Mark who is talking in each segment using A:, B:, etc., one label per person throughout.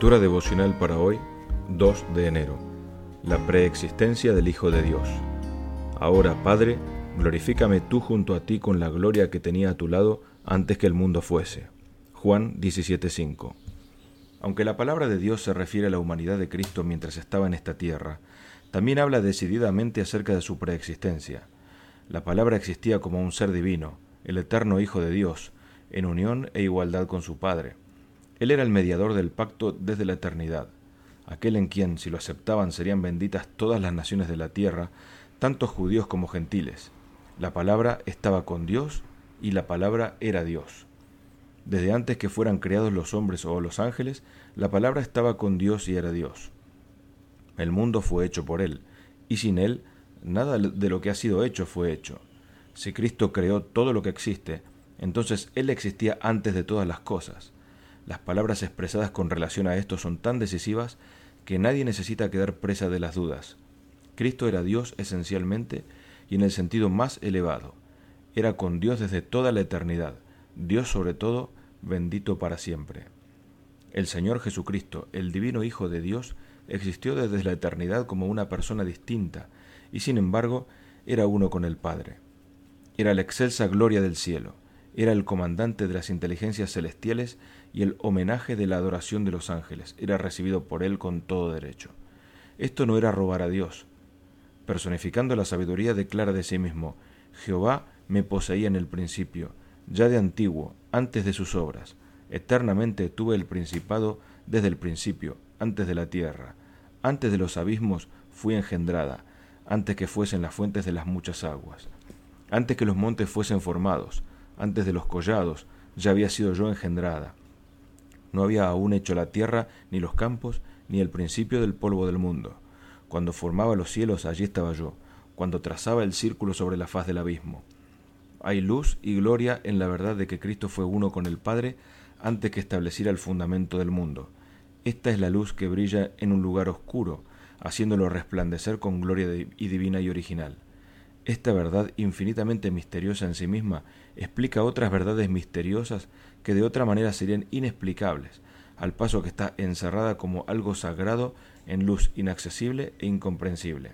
A: Lectura devocional para hoy, 2 de enero. La preexistencia del Hijo de Dios. Ahora, Padre, glorifícame tú junto a ti con la gloria que tenía a tu lado antes que el mundo fuese. Juan 17:5. Aunque la palabra de Dios se refiere a la humanidad de Cristo mientras estaba en esta tierra, también habla decididamente acerca de su preexistencia. La palabra existía como un ser divino, el eterno Hijo de Dios, en unión e igualdad con su Padre. Él era el mediador del pacto desde la eternidad, aquel en quien, si lo aceptaban, serían benditas todas las naciones de la tierra, tanto judíos como gentiles. La palabra estaba con Dios y la palabra era Dios. Desde antes que fueran creados los hombres o los ángeles, la palabra estaba con Dios y era Dios. El mundo fue hecho por Él, y sin Él, nada de lo que ha sido hecho fue hecho. Si Cristo creó todo lo que existe, entonces Él existía antes de todas las cosas. Las palabras expresadas con relación a esto son tan decisivas que nadie necesita quedar presa de las dudas. Cristo era Dios esencialmente y en el sentido más elevado. Era con Dios desde toda la eternidad, Dios sobre todo, bendito para siempre. El Señor Jesucristo, el divino Hijo de Dios, existió desde la eternidad como una persona distinta y sin embargo era uno con el Padre. Era la excelsa gloria del cielo. Era el comandante de las inteligencias celestiales y el homenaje de la adoración de los ángeles. Era recibido por él con todo derecho. Esto no era robar a Dios. Personificando la sabiduría, declara de sí mismo: Jehová me poseía en el principio, ya de antiguo, antes de sus obras. Eternamente tuve el principado desde el principio, antes de la tierra. Antes de los abismos fui engendrada, antes que fuesen las fuentes de las muchas aguas. Antes que los montes fuesen formados, antes de los collados, ya había sido yo engendrada. No había aún hecho la tierra, ni los campos, ni el principio del polvo del mundo. Cuando formaba los cielos, allí estaba yo, cuando trazaba el círculo sobre la faz del abismo. Hay luz y gloria en la verdad de que Cristo fue uno con el Padre antes que estableciera el fundamento del mundo. Esta es la luz que brilla en un lugar oscuro, haciéndolo resplandecer con gloria divina y original. Esta verdad infinitamente misteriosa en sí misma explica otras verdades misteriosas que de otra manera serían inexplicables, al paso que está encerrada como algo sagrado en luz inaccesible e incomprensible.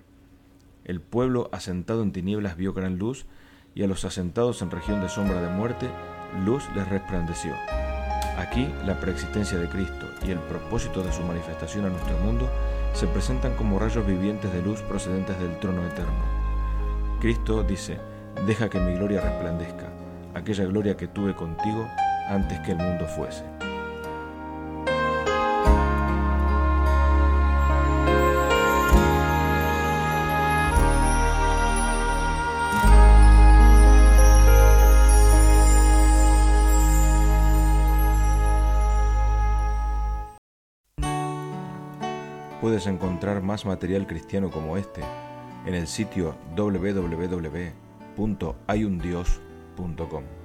A: El pueblo asentado en tinieblas vio gran luz, y a los asentados en región de sombra de muerte, luz les resplandeció. Aquí la preexistencia de Cristo y el propósito de su manifestación a nuestro mundo se presentan como rayos vivientes de luz procedentes del trono eterno. Cristo dice: deja que mi gloria resplandezca, aquella gloria que tuve contigo antes que el mundo fuese. Puedes encontrar más material cristiano como este en el sitio www.hayundios.com.